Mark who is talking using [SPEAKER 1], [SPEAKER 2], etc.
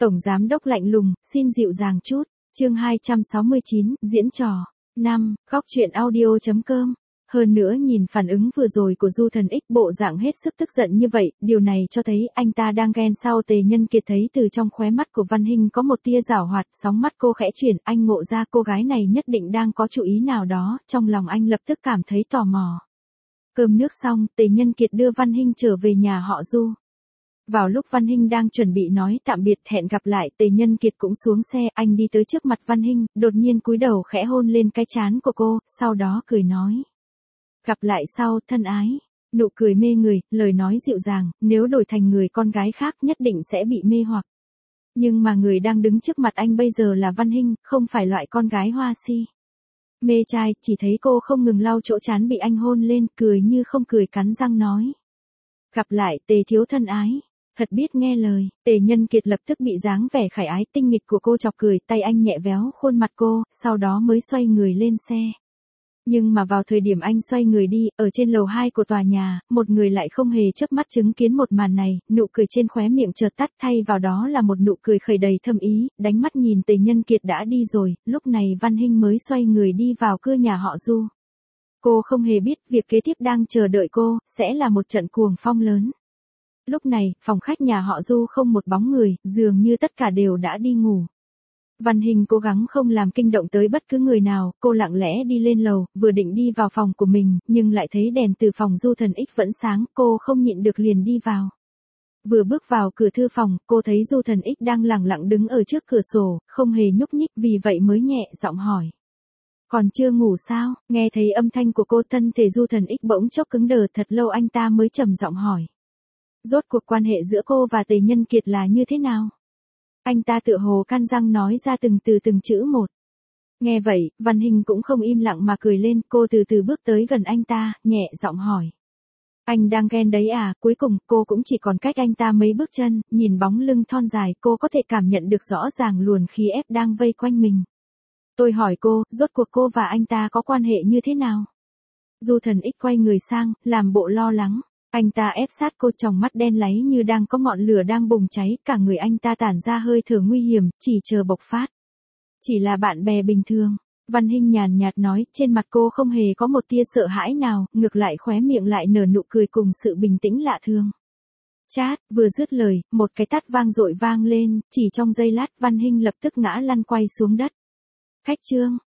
[SPEAKER 1] Tổng giám đốc lạnh lùng, xin dịu dàng chút. Chương 269, diễn trò. 5. Góc truyện audio.com. Hơn nữa nhìn phản ứng vừa rồi của Du Thần X bộ dạng hết sức tức giận như vậy, điều này cho thấy anh ta đang ghen sao. Tề Nhân Kiệt thấy từ trong khóe mắt của Văn Hinh có một tia giảo hoạt, sóng mắt cô khẽ chuyển, anh ngộ ra cô gái này nhất định đang có chủ ý nào đó, trong lòng anh lập tức cảm thấy tò mò. Cơm nước xong, Tề Nhân Kiệt đưa Văn Hinh trở về nhà họ Du. Vào lúc Văn Hinh đang chuẩn bị nói tạm biệt hẹn gặp lại, Tề Nhân Kiệt cũng xuống xe, anh đi tới trước mặt Văn Hinh, đột nhiên cúi đầu khẽ hôn lên cái trán của cô, sau đó cười nói. Gặp lại sau, thân ái. Nụ cười mê người, lời nói dịu dàng, nếu đổi thành người con gái khác nhất định sẽ bị mê hoặc. Nhưng mà người đang đứng trước mặt anh bây giờ là Văn Hinh, không phải loại con gái hoa si. Mê trai, chỉ thấy cô không ngừng lau chỗ trán bị anh hôn lên, cười như không cười cắn răng nói. Gặp lại, Tề thiếu thân ái. Thật biết nghe lời, Tề Nhân Kiệt lập tức bị dáng vẻ khải ái tinh nghịch của cô chọc cười, tay anh nhẹ véo khuôn mặt cô, sau đó mới xoay người lên xe. Nhưng mà vào thời điểm anh xoay người đi, ở trên lầu 2 của tòa nhà, một người lại không hề chớp mắt chứng kiến một màn này, nụ cười trên khóe miệng chợt tắt, thay vào đó là một nụ cười khởi đầy thâm ý, đánh mắt nhìn Tề Nhân Kiệt đã đi rồi, lúc này Văn Hinh mới xoay người đi vào cửa nhà họ Du. Cô không hề biết việc kế tiếp đang chờ đợi cô, sẽ là một trận cuồng phong lớn. Lúc này, phòng khách nhà họ Du không một bóng người, dường như tất cả đều đã đi ngủ. Văn Hinh cố gắng không làm kinh động tới bất cứ người nào, cô lặng lẽ đi lên lầu, vừa định đi vào phòng của mình, nhưng lại thấy đèn từ phòng Du Thần X vẫn sáng, cô không nhịn được liền đi vào. Vừa bước vào cửa thư phòng, cô thấy Du Thần X đang lặng lặng đứng ở trước cửa sổ, không hề nhúc nhích, vì vậy mới nhẹ giọng hỏi. Còn chưa ngủ sao? Nghe thấy âm thanh của cô, thân thể Du Thần X bỗng chốc cứng đờ, thật lâu anh ta mới trầm giọng hỏi. Rốt cuộc quan hệ giữa cô và Tề Nhân Kiệt là như thế nào? Anh ta tựa hồ can răng nói ra từng chữ một. Nghe vậy, Văn Hinh cũng không im lặng mà cười lên, cô từ từ bước tới gần anh ta, nhẹ giọng hỏi. Anh đang ghen đấy à? Cuối cùng, cô cũng chỉ còn cách anh ta mấy bước chân, nhìn bóng lưng thon dài, cô có thể cảm nhận được rõ ràng luồng khí ép đang vây quanh mình. Tôi hỏi cô, rốt cuộc cô và anh ta có quan hệ như thế nào? Du Thần X quay người sang, làm bộ lo lắng. Anh ta ép sát cô, tròng mắt đen láy như đang có ngọn lửa đang bùng cháy, cả người anh ta tản ra hơi thở nguy hiểm, chỉ chờ bộc phát. Chỉ là bạn bè bình thường. Văn Hinh nhàn nhạt nói, trên mặt cô không hề có một tia sợ hãi nào, ngược lại khóe miệng lại nở nụ cười cùng sự bình tĩnh lạ thường. Chát, vừa dứt lời, một cái tát vang dội vang lên, chỉ trong giây lát Văn Hinh lập tức ngã lăn quay xuống đất. Khách trương,